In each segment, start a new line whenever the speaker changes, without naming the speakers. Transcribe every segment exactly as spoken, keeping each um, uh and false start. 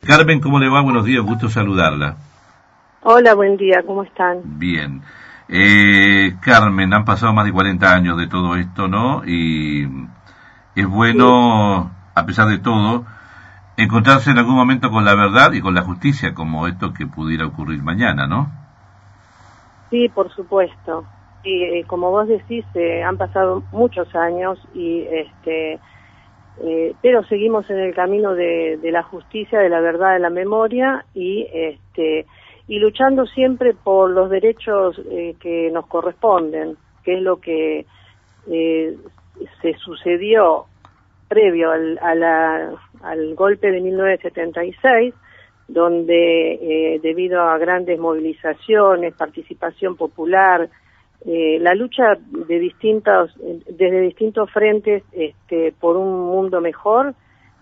Carmen, ¿cómo le va? Buenos días, gusto saludarla.
Hola, buen día, ¿cómo están?
Bien. Eh, Carmen, han pasado más de cuarenta años de todo esto, ¿no? Y es bueno, sí, a pesar de todo, encontrarse en algún momento con la verdad y con la justicia, como esto que pudiera ocurrir mañana, ¿no?
Sí, por supuesto. Y eh, como vos decís, eh, han pasado muchos años y este, eh, pero seguimos en el camino de, de la justicia, de la verdad, de la memoria y este y luchando siempre por los derechos eh, que nos corresponden, que es lo que eh, se sucedió previo al, a la, al golpe de mil novecientos setenta y seis, donde eh, debido a grandes movilizaciones, participación popular, eh, la lucha de distintos, desde distintos frentes este, por un mundo mejor,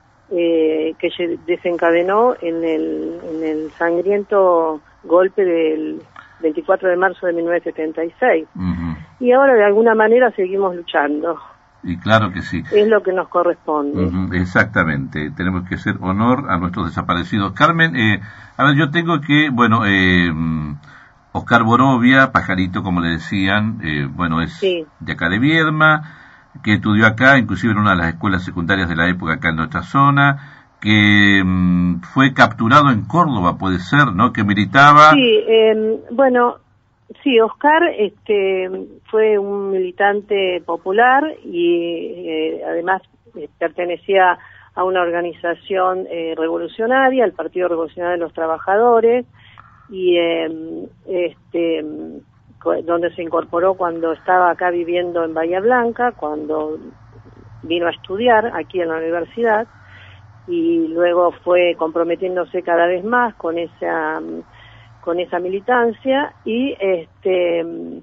eh, que se desencadenó en el, en el sangriento golpe del veinticuatro de marzo de mil novecientos setenta y seis. Uh-huh. Y ahora de alguna manera seguimos luchando.
Y claro que sí.
Es lo que nos corresponde.
Uh-huh, exactamente. Tenemos que hacer honor a nuestros desaparecidos. Carmen, eh, a ver, yo tengo que, bueno, eh, Oscar Borovia, Pajarito, como le decían, eh, bueno, es sí. de acá de Viedma, que estudió acá, inclusive en una de las escuelas secundarias de la época acá en nuestra zona, que um, fue capturado en Córdoba, puede ser, ¿no? Que militaba...
Sí, eh, bueno... Sí, Oscar este, fue un militante popular y eh, además eh, pertenecía a una organización eh, revolucionaria, el Partido Revolucionario de los Trabajadores, y eh, este, donde se incorporó cuando estaba acá viviendo en Bahía Blanca, cuando vino a estudiar aquí en la universidad, y luego fue comprometiéndose cada vez más con esa... con esa militancia y este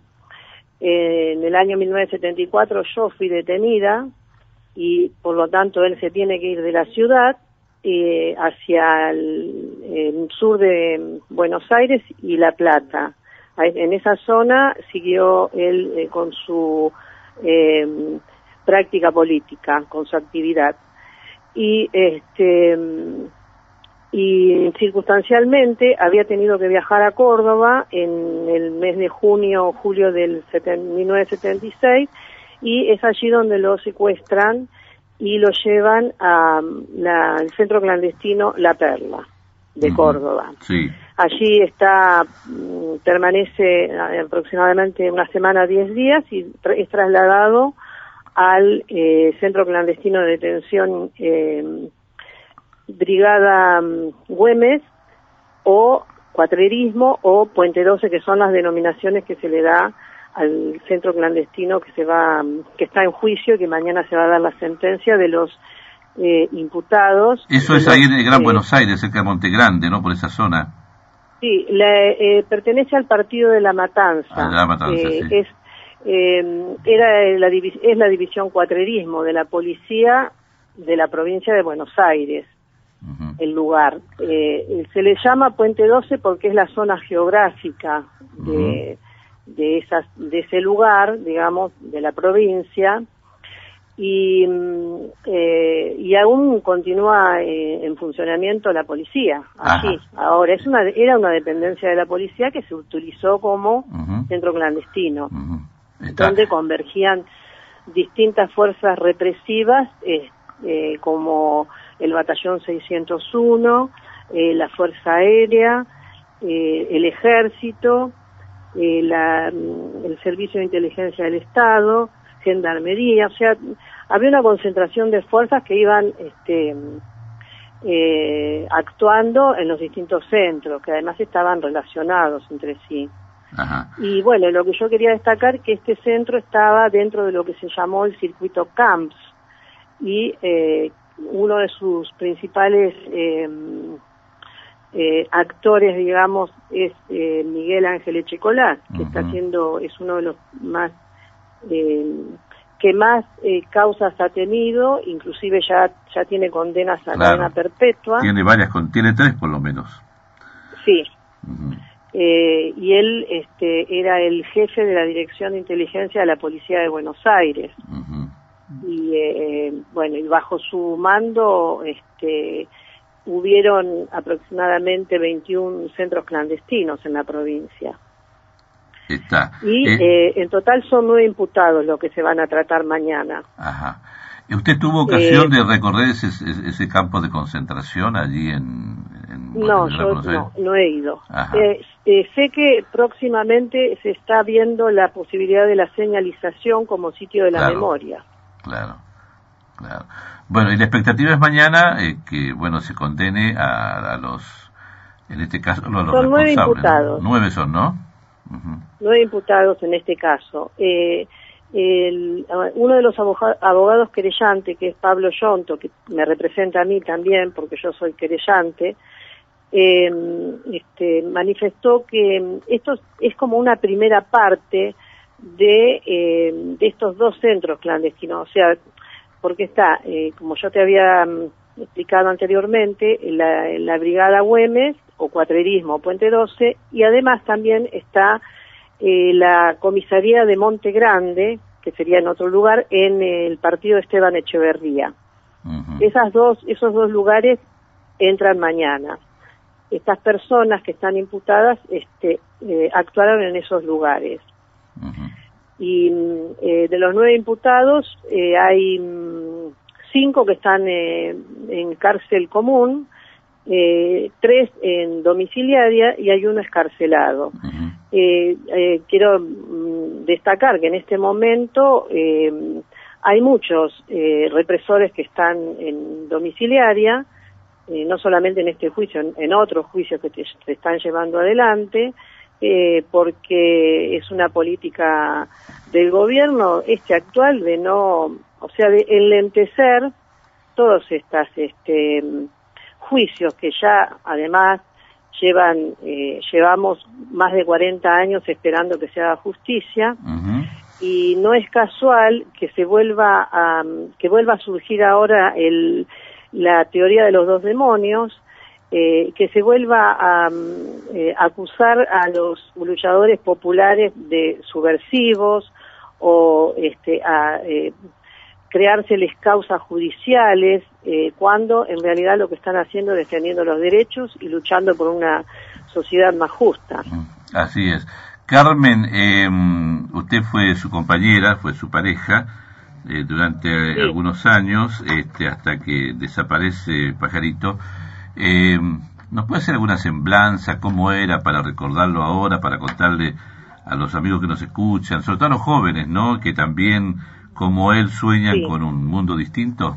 eh, en el año mil novecientos setenta y cuatro yo fui detenida y por lo tanto él se tiene que ir de la ciudad eh, hacia el, el sur de Buenos Aires y La Plata. En esa zona siguió él eh, con su eh, práctica política, con su actividad. Y este y circunstancialmente había tenido que viajar a Córdoba en el mes de junio o julio del mil novecientos setenta y seis y es allí donde lo secuestran y lo llevan al centro clandestino La Perla de uh-huh. Córdoba.
Sí.
Allí está, permanece aproximadamente una semana, diez días y es trasladado al eh, centro clandestino de detención eh, Brigada um, Güemes o Cuatrerismo o Puente doce, que son las denominaciones que se le da al centro clandestino que se va, um, que está en juicio y que mañana se va a dar la sentencia de los eh, imputados.
Eso es
los,
ahí en el Gran
eh,
Buenos Aires, cerca de Monte Grande, ¿no? Por esa zona.
Sí, le, eh, pertenece al partido de La Matanza.
Ah, de La Matanza,
eh,
sí.
Es, eh, era la, es la división Cuatrerismo de la policía de la provincia de Buenos Aires. Uh-huh. El lugar. Eh, se le llama Puente doce porque es la zona geográfica de, uh-huh. de, esas, de ese lugar, digamos, de la provincia, y, eh, y aún continúa eh, en funcionamiento la policía, allí. Ajá. Ahora, es una, era una dependencia de la policía que se utilizó como uh-huh. centro clandestino, uh-huh. donde convergían distintas fuerzas represivas, eh, eh, como el batallón seiscientos uno, eh, la Fuerza Aérea, eh, el Ejército, eh, la, el Servicio de Inteligencia del Estado, Gendarmería, o sea, había una concentración de fuerzas que iban este, eh, actuando en los distintos centros, que además estaban relacionados entre sí.
Ajá.
Y bueno, lo que yo quería destacar que este centro estaba dentro de lo que se llamó el circuito Camps, y eh, uno de sus principales eh, eh, actores, digamos, es eh, Miguel Ángel Echecolás, que uh-huh. está haciendo, es uno de los más eh, que más eh, causas ha tenido, inclusive ya ya tiene condenas a
claro.
cadena perpetua.
Tiene varias, tiene tres por lo menos.
Sí.
Uh-huh.
Eh, y él este, era el jefe de la Dirección de Inteligencia de la Policía de Buenos Aires.
Uh-huh.
Y eh, bueno, y bajo su mando este hubieron aproximadamente veintiún centros clandestinos en la provincia.
Está.
Y
eh,
eh, en total son nueve imputados los que se van a tratar mañana.
Ajá. ¿Usted tuvo ocasión
eh,
de recorrer ese, ese campo de concentración allí en, en
No,
en
yo no, no he ido. Eh, eh, sé que próximamente se está viendo la posibilidad de la señalización como sitio de la
claro,
memoria.
Claro, claro. Bueno, y la expectativa es mañana eh, que, bueno, se condene a, a los, en este caso, a los
son nueve imputados.
¿no? Nueve son, ¿no?
Uh-huh. Nueve imputados en este caso. Eh, el, uno de los abogados, abogados querellantes, que es Pablo Yonto, que me representa a mí también, porque yo soy querellante, eh, este, manifestó que esto es como una primera parte de, eh, de estos dos centros clandestinos, o sea, porque está, eh, como yo te había explicado anteriormente, la, la Brigada Güemes, o Cuatrerismo, Puente doce, y además también está eh, la comisaría de Monte Grande, que sería en otro lugar, en el partido Esteban Echeverría. Uh-huh. Esas dos, esos dos lugares entran mañana. Estas personas que están imputadas este, eh, actuaron en esos lugares. Uh-huh. Y eh, de los nueve imputados eh, hay mm, cinco que están eh, en cárcel común, Eh, tres en domiciliaria y hay uno escarcelado. Uh-huh. eh, eh, quiero mm, destacar que en este momento eh, hay muchos eh, represores que están en domiciliaria, eh, no solamente en este juicio, en, en otros juicios que te, te están llevando adelante, eh, porque es una política del gobierno este actual de no, o sea, de enlentecer todas estas este juicios que ya además llevan eh, llevamos más de cuarenta años esperando que se haga justicia. Uh-huh. Y no es casual que se vuelva a que vuelva a surgir ahora el la teoría de los dos demonios, eh, que se vuelva a eh, acusar a los luchadores populares de subversivos o este a eh, creárseles causas judiciales, eh, cuando en realidad lo que están haciendo es defendiendo los derechos y luchando por una sociedad más justa.
Así es. Carmen, eh, usted fue su compañera, fue su pareja eh, durante sí. algunos años, este, hasta que desaparece Pajarito. Eh, ¿Nos puede hacer alguna semblanza? ¿Cómo era para recordarlo ahora, para contarle a los amigos que nos escuchan, sobre todo a los jóvenes, ¿no?, que también como él sueñan sí. con un mundo distinto?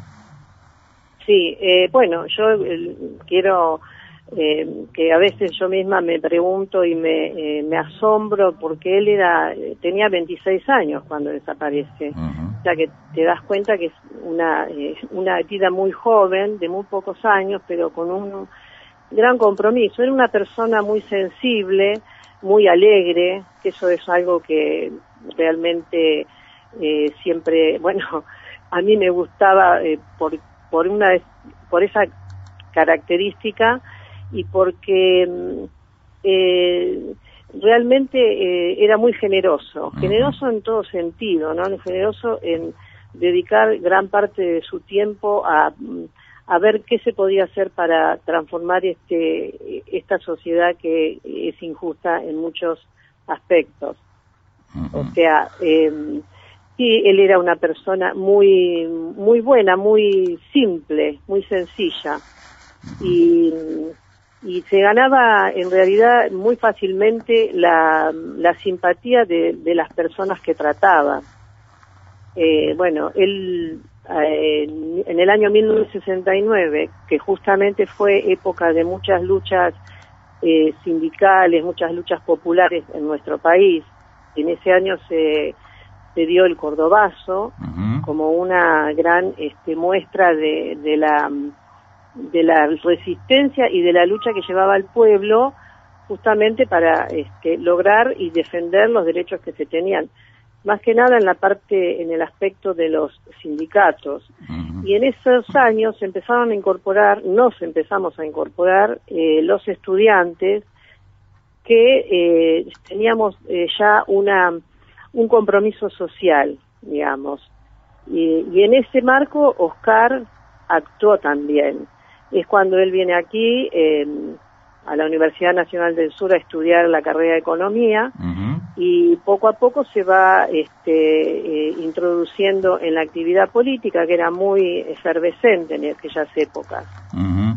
Sí, eh, bueno, yo eh, quiero eh, que a veces yo misma me pregunto y me, eh, me asombro porque él era tenía veintiséis años cuando desaparece. Uh-huh. O sea que te das cuenta que es una, eh, una vida muy joven, de muy pocos años, pero con un gran compromiso. Era una persona muy sensible, muy alegre, que eso es algo que realmente... Eh, siempre, bueno, a mí me gustaba eh, por por una por esa característica y porque eh, realmente eh, era muy generoso, generoso en todo sentido, ¿no? Generoso en dedicar gran parte de su tiempo a a ver qué se podía hacer para transformar este esta sociedad que es injusta en muchos aspectos. O sea, eh, sí, él era una persona muy muy buena, muy simple, muy sencilla y, y se ganaba en realidad muy fácilmente la, la simpatía de, de las personas que trataba. Eh, bueno, él eh, en el año mil novecientos sesenta y nueve, que justamente fue época de muchas luchas eh, sindicales, muchas luchas populares en nuestro país, en ese año se se dio el Cordobazo, uh-huh, como una gran este, muestra de, de la de la resistencia y de la lucha que llevaba el pueblo justamente para este, lograr y defender los derechos que se tenían, más que nada en la parte, en el aspecto de los sindicatos. Uh-huh. Y en esos años se empezaron a incorporar, nos empezamos a incorporar eh, los estudiantes que eh, teníamos eh, ya una un compromiso social, digamos, y, y en ese marco Oscar actuó también. es cuando él viene aquí eh, a la Universidad Nacional del Sur a estudiar la carrera de Economía, uh-huh. y poco a poco se va este, eh, introduciendo en la actividad política, que era muy efervescente en aquellas épocas. Uh-huh.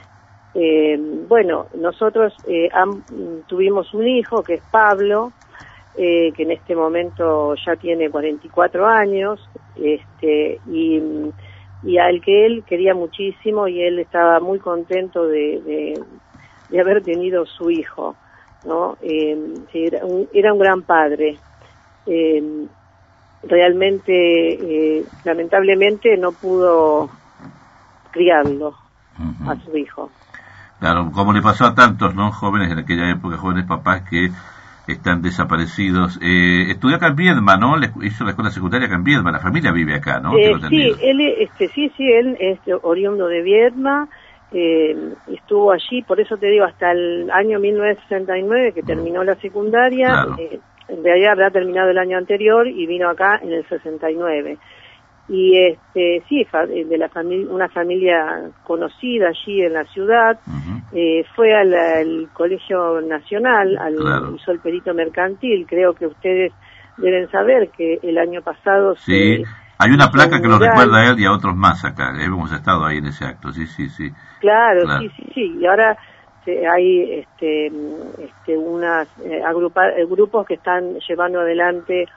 Eh, bueno, nosotros eh, am, tuvimos un hijo que es Pablo, eh, que en este momento ya tiene cuarenta y cuatro años, este, y, y al que él quería muchísimo, y él estaba muy contento de, de, de haber tenido su hijo, ¿no? Eh, era, un, era un gran padre. Eh, realmente, eh, lamentablemente, no pudo criarlo uh-huh. a su hijo.
Claro, como le pasó a tantos, ¿no? Jóvenes en aquella época, jóvenes papás que están desaparecidos. Eh, estudió acá en Viedma, ¿no? Le hizo la escuela secundaria acá en Viedma. La familia vive acá, ¿no?
Eh, sí, él, este, sí, sí, él es oriundo de Viedma, eh, estuvo allí, por eso te digo, hasta el año mil novecientos sesenta y nueve, que terminó la secundaria. Claro. Eh, en realidad habrá terminado el año anterior y vino acá en el sesenta y nueve. Y este sí, de la familia, una familia conocida allí en la ciudad, uh-huh. eh, fue al, al Colegio Nacional, al, claro. hizo el perito mercantil. Creo que ustedes deben saber que el año pasado
sí. se hay una placa que lo recuerda a él y a otros más acá. Hemos estado ahí en ese acto, sí, sí, sí.
Claro, claro. sí, sí, sí. Y ahora se, hay este, este, unas eh, agrupa, eh, grupos que están llevando adelante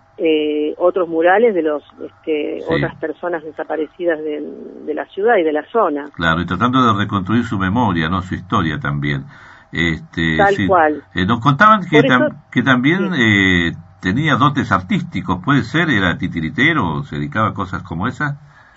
Eh, otros murales de los este, sí. otras personas desaparecidas de, de la ciudad y de la zona.
Claro, y tratando de reconstruir su memoria, no su historia también. Este,
Tal
sí.
cual.
Eh, nos contaban que,
eso,
tam, que también
sí.
eh, tenía dotes artísticos, ¿puede ser? ¿Era titiritero? ¿Se dedicaba a cosas como esas?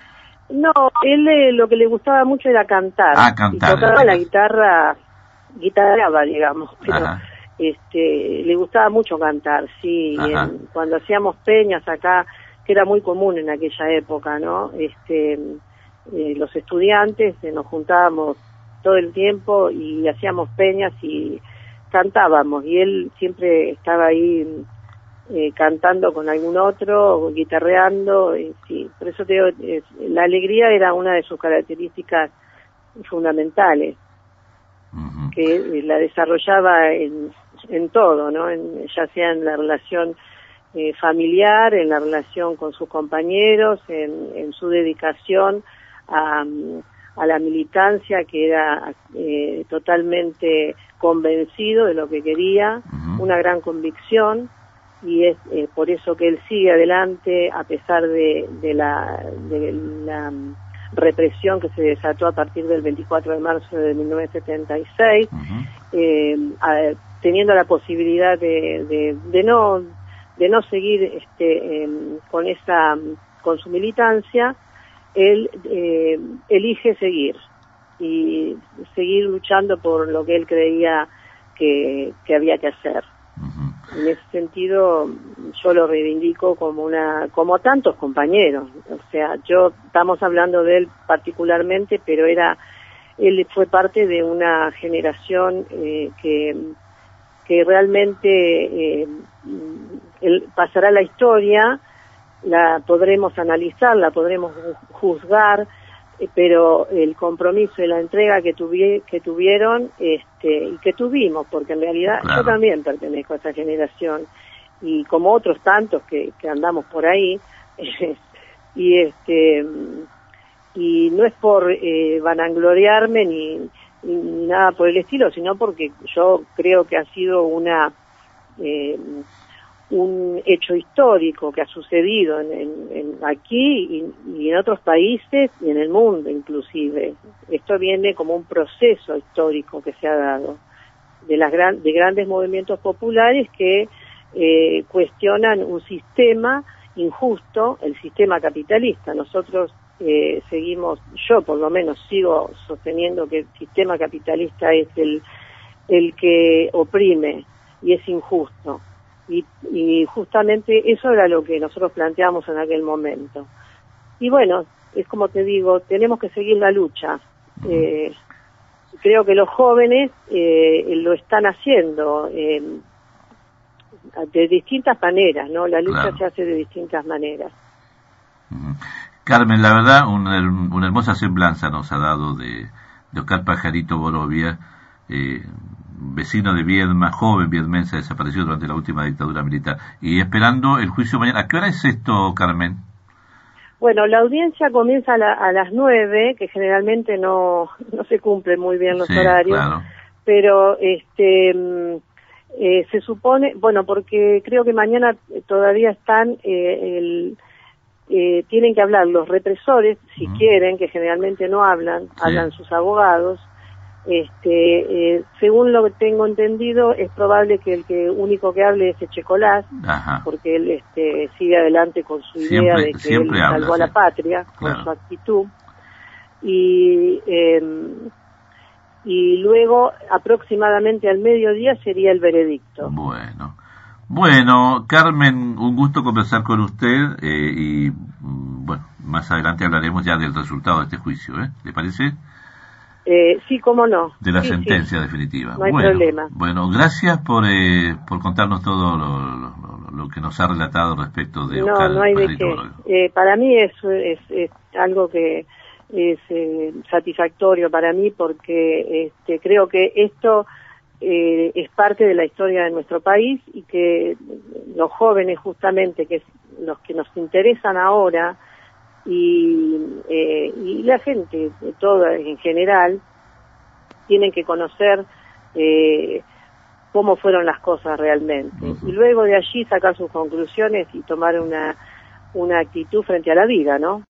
No, él eh, lo que le gustaba mucho era cantar.
Ah, cantar.
Y tocaba la guitarra, guitarreaba, digamos, pero
Ajá.
este le gustaba mucho cantar, sí. En, cuando hacíamos peñas acá, que era muy común en aquella época, ¿no? Este eh, los estudiantes eh, nos juntábamos todo el tiempo y hacíamos peñas y cantábamos, y él siempre estaba ahí eh, cantando con algún otro, guitarreando, y, sí. Por eso te digo, eh, la alegría era una de sus características fundamentales, uh-huh. que eh, la desarrollaba en en todo, ¿no? En, ya sea en la relación eh, familiar, en la relación con sus compañeros, en, en su dedicación a, a la militancia, que era eh, totalmente convencido de lo que quería, uh-huh. una gran convicción, y es eh, por eso que él sigue adelante a pesar de, de la de la represión que se desató a partir del veinticuatro de marzo de mil novecientos setenta y seis, uh-huh. eh, a, teniendo la posibilidad de, de, de no de no seguir este, eh, con esa con su militancia, él eh, elige seguir y seguir luchando por lo que él creía que, que había que hacer. Uh-huh. En ese sentido, yo lo reivindico como una como tantos compañeros. O sea, yo estamos hablando de él particularmente, pero era él fue parte de una generación eh, que que realmente eh, él pasará la historia, la podremos analizar, la podremos juzgar, eh, pero el compromiso y la entrega que, tuvi que tuvieron este, y que tuvimos, porque en realidad claro. yo también pertenezco a esa generación, y como otros tantos que, que andamos por ahí, eh, y este y no es por eh, vanagloriarme ni ni nada por el estilo, sino porque yo creo que ha sido una eh, un hecho histórico que ha sucedido en, en, en aquí y, y en otros países y en el mundo inclusive. Esto viene como un proceso histórico que se ha dado de las gran, de grandes movimientos populares que eh, cuestionan un sistema injusto, el sistema capitalista. Nosotros Eh, seguimos, yo por lo menos sigo sosteniendo que el sistema capitalista es el, el que oprime y es injusto. Y, y justamente eso era lo que nosotros planteamos en aquel momento. Y bueno, es como te digo, tenemos que seguir la lucha. Eh, creo que los jóvenes eh, lo están haciendo eh, de distintas maneras, ¿no? La lucha claro. se hace de distintas maneras.
Uh-huh. Carmen, la verdad, una, una hermosa semblanza nos ha dado de, de Oscar Pajarito Borovia, eh, vecino de Viedma, joven viedmense, desaparecido durante la última dictadura militar. Y esperando el juicio mañana. ¿A qué hora es esto, Carmen?
Bueno, la audiencia comienza a, la, a las nueve, que generalmente no, no se cumplen muy bien los
sí,
horarios,
claro.
pero este eh, se supone, bueno, porque creo que mañana todavía están, eh, el, eh, tienen que hablar los represores, si uh-huh. quieren, que generalmente no hablan, sí. hablan sus abogados. Este, eh, según lo que tengo entendido, es probable que el que único que hable es Echecolás, porque él este, sigue adelante con su idea
siempre,
de que él
habla,
salvó
sí.
a la patria, claro. con su actitud. Y, eh, y luego, aproximadamente al mediodía, sería el veredicto.
Bueno. Bueno, Carmen, un gusto conversar con usted eh, y, bueno, más adelante hablaremos ya del resultado de este juicio, ¿eh? ¿Le parece?
Eh, sí, cómo no.
De la
sí,
sentencia
sí.
definitiva.
No hay
bueno,
problema.
Bueno, gracias por eh, por contarnos todo lo, lo, lo que nos ha relatado respecto de
No,
Oscar
no hay de qué. Eh, para mí es, es, es algo que es eh, satisfactorio para mí porque este, creo que esto eh, es parte de la historia de nuestro país y que los jóvenes justamente, que es los que nos interesan ahora, y, eh, y la gente, toda en general, tienen que conocer eh, cómo fueron las cosas realmente. Uh-huh. Y luego de allí sacar sus conclusiones y tomar una, una actitud frente a la vida, ¿no?